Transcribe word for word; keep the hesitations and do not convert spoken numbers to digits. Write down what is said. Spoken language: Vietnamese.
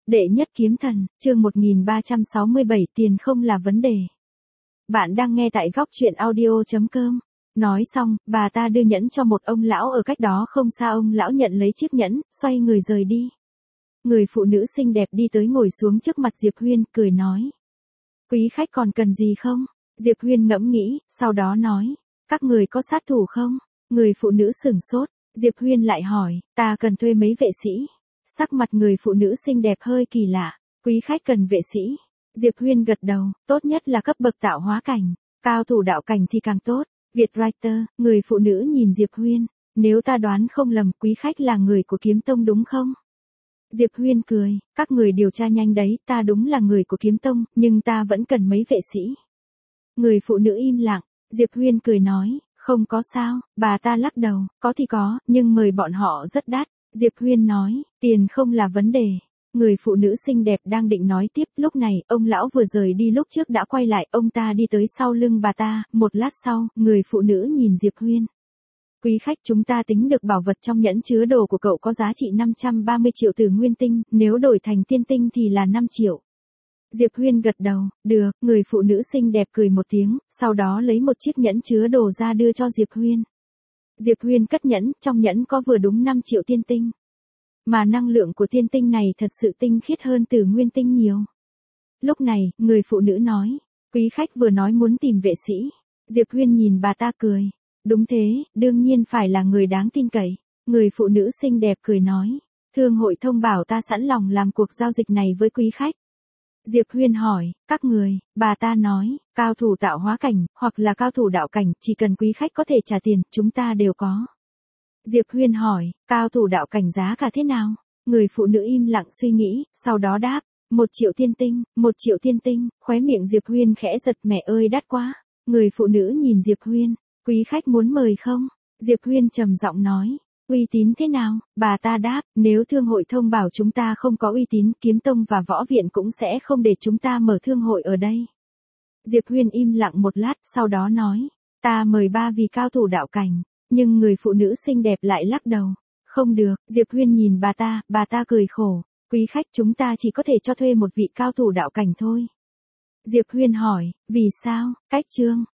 Đệ nhất kiếm thần, chương một nghìn ba trăm sáu mươi bảy tiền không là vấn đề. Bạn đang nghe tại góc truyện audio chấm com. Nói xong, bà ta đưa nhẫn cho một ông lão ở cách đó không xa, ông lão nhận lấy chiếc nhẫn, xoay người rời đi. Người phụ nữ xinh đẹp đi tới ngồi xuống trước mặt Diệp Huyên, cười nói. Quý khách còn cần gì không? Diệp Huyên ngẫm nghĩ, sau đó nói. Các người có sát thủ không? Người phụ nữ sửng sốt, Diệp Huyên lại hỏi, ta cần thuê mấy vệ sĩ. Sắc mặt người phụ nữ xinh đẹp hơi kỳ lạ. Quý khách cần vệ sĩ. Diệp Huyên gật đầu, tốt nhất là cấp bậc tạo hóa cảnh, cao thủ đạo cảnh thì càng tốt. Việt Writer, người phụ nữ nhìn Diệp Huyên, nếu ta đoán không lầm, quý khách là người của Kiếm Tông đúng không? Diệp Huyên cười, các người điều tra nhanh đấy, ta đúng là người của Kiếm Tông, nhưng ta vẫn cần mấy vệ sĩ. Người phụ nữ im lặng, Diệp Huyên cười nói, không có sao, bà ta lắc đầu, có thì có, nhưng mời bọn họ rất đắt. Diệp Huyên nói, tiền không là vấn đề. Người phụ nữ xinh đẹp đang định nói tiếp, lúc này, ông lão vừa rời đi lúc trước đã quay lại, ông ta đi tới sau lưng bà ta, một lát sau, người phụ nữ nhìn Diệp Huyên. Quý khách, chúng ta tính được bảo vật trong nhẫn chứa đồ của cậu có giá trị năm trăm ba mươi triệu từ nguyên tinh, nếu đổi thành tiên tinh thì là năm triệu. Diệp Huyên gật đầu, được, người phụ nữ xinh đẹp cười một tiếng, sau đó lấy một chiếc nhẫn chứa đồ ra đưa cho Diệp Huyên. Diệp Huyên cất nhẫn, trong nhẫn có vừa đúng năm triệu tiên tinh. Mà năng lượng của tiên tinh này thật sự tinh khiết hơn từ nguyên tinh nhiều. Lúc này, người phụ nữ nói, quý khách vừa nói muốn tìm vệ sĩ. Diệp Huyên nhìn bà ta cười. Đúng thế, đương nhiên phải là người đáng tin cậy. Người phụ nữ xinh đẹp cười nói, thương hội thông bảo ta sẵn lòng làm cuộc giao dịch này với quý khách. Diệp Huyên hỏi, các người, bà ta nói, cao thủ tạo hóa cảnh, hoặc là cao thủ đạo cảnh, chỉ cần quý khách có thể trả tiền, chúng ta đều có. Diệp Huyên hỏi, cao thủ đạo cảnh giá cả thế nào? Người phụ nữ im lặng suy nghĩ, sau đó đáp, một triệu tiên tinh, một triệu tiên tinh, khóe miệng Diệp Huyên khẽ giật, mẹ ơi đắt quá. Người phụ nữ nhìn Diệp Huyên, quý khách muốn mời không? Diệp Huyên trầm giọng nói, uy tín thế nào? Bà ta đáp, nếu thương hội thông bảo chúng ta không có uy tín, Kiếm Tông và Võ Viện cũng sẽ không để chúng ta mở thương hội ở đây. Diệp Huyên im lặng một lát, sau đó nói, ta mời ba vị cao thủ đạo cảnh. Nhưng người phụ nữ xinh đẹp lại lắc đầu. Không được, Diệp Huyên nhìn bà ta, bà ta cười khổ. Quý khách, chúng ta chỉ có thể cho thuê một vị cao thủ đạo cảnh thôi. Diệp Huyên hỏi, vì sao? Cách chương,